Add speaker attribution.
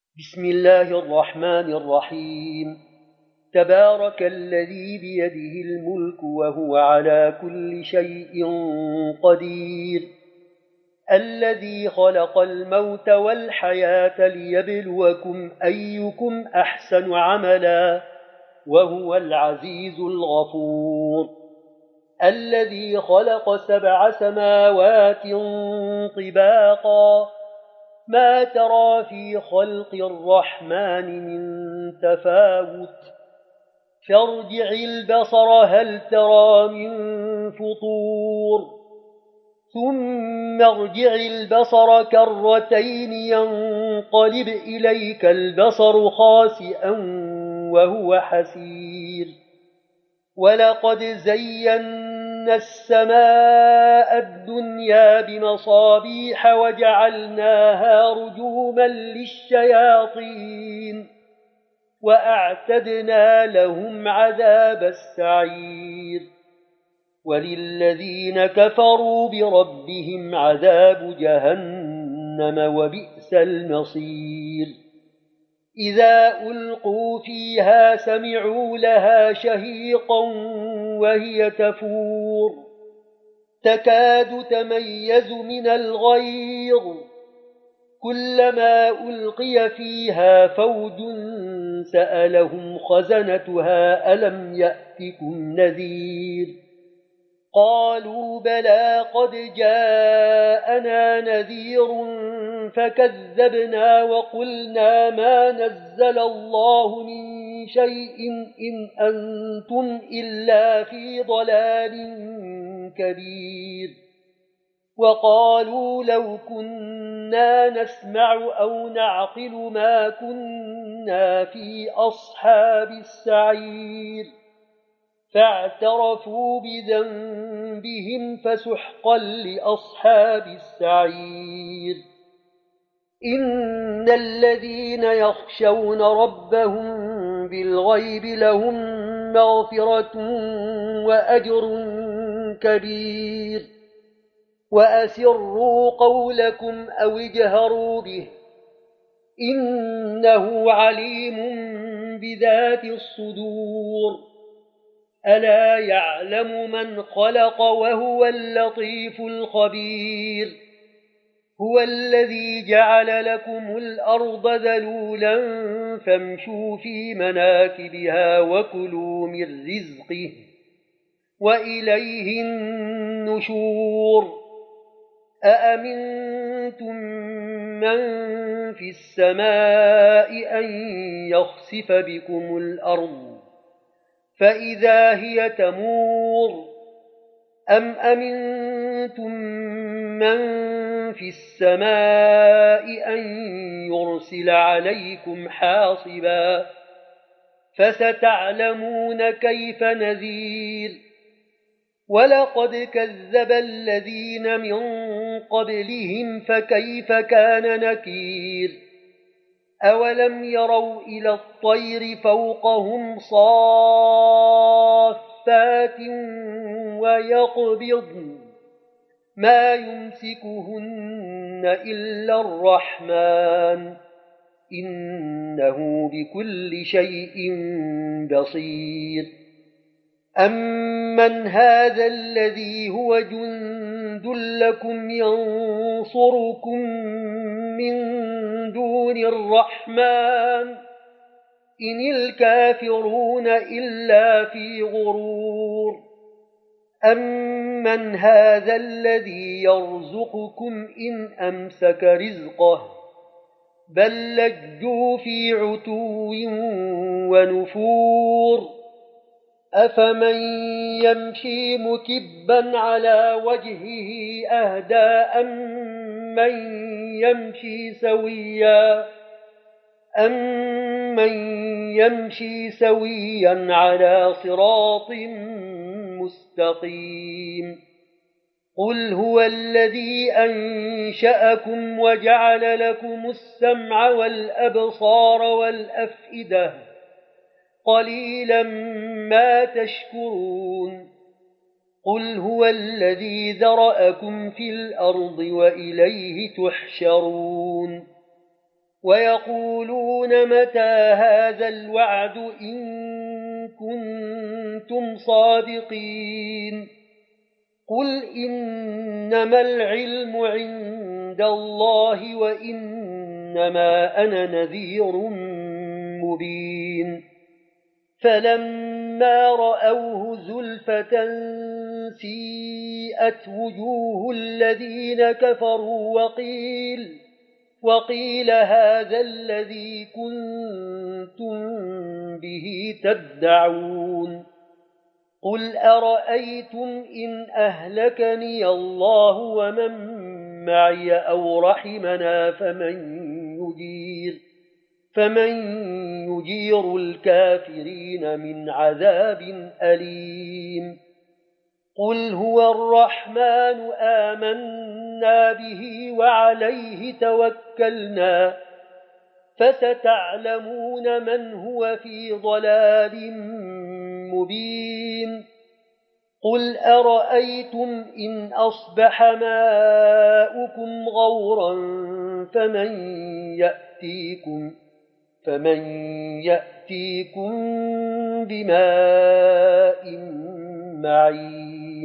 Speaker 1: بسم الله الرحمن الرحيم. تبارك الذي بيده الملك وهو على كل شيء قدير، الذي خلق الموت والحياة ليبلوكم أيكم أحسن عملا وهو العزيز الغفور، الذي خلق 7 سماوات طباقا ما ترى في خلق الرحمن من تفاوت، فارجع البصر هل ترى من فطور، ثم ارجع البصر كرتين ينقلب إليك البصر خاسئا وهو حسير، ولقد زينا السماء الدنيا بمصابيح وجعلناها رجوما للشياطين وأعتدنا لهم عذاب السعير، وللذين كفروا بربهم عذاب جهنم وبئس المصير. إذا ألقوا فيها سمعوا لها شهيقا وهي تفور تكاد تميز من الغيظ، كلما ألقي فيها فوج سألهم خزنتها ألم يأتكم نذير، قالوا بلى قد جاءنا نذير فكذبنا وقلنا ما نزل الله من شيء إن أنتم إلا في ضلال كبير، وقالوا لو كنا نسمع أو نعقل ما كنا في أصحاب السعير، فاعترفوا بذنبهم فسحقا لأصحاب السعير. إن الذين يخشون ربهم بالغيب لهم مغفرة وأجر كبير، وأسروا قولكم أو اجهروا به إنه عليم بذات الصدور، ألا يعلم من خلق وهو اللطيف الخبير، هو الذي جعل لكم الأرض ذلولا فامشوا في مناكبها وكلوا من رزقه وإليه النشور. أأمنتم من في السماء أن يخسف بكم الأرض فإذا هي تمور، أم أمنتم من في السماء أن يرسل عليكم حاصبا، فستعلمون كيف نذير. ولقد كذب الذين من قبلهم فكيف كان نكير، أولم يروا إلى الطير فوقهم صافات ويقبضن ما يمسكهن إلا الرحمن إنه بكل شيء بصير. أمن هذا الذي هو جند لكم ينصركم من دون الرحمن إن الكافرون إلا في غرور، أمن هذا الذي يرزقكم إن أمسك رزقه بل لجوا في عتو ونفور، أفمن يمشي مكبا على وجهه أهدى أمن يمشي سويا على صراط مستقيم. قل هو الذي أنشأكم وجعل لكم السمع والأبصار والأفئدة قليلا ما تشكرون. قل هو الذي ذرأكم في الأرض وإليه تحشرون. ويقولون متى هذا الوعد إن كنتم صادقين قل إنما العلم عند الله وإنما أنا نذير مبين فلما رأوه زلفة سيئت وجوه الذين كفروا وقيل هذا الذي كنتم به تدعون قل أرأيتم إن أهلكني الله ومن معي أو رحمنا فمن يجير الكافرين من عذاب أليم قل هو الرحمن آمنا به وعليه توكلنا فستعلمون من هو في ضلال مبين قل أرأيتم إن أصبح ماؤكم غورا فمن يأتيكم بماء معين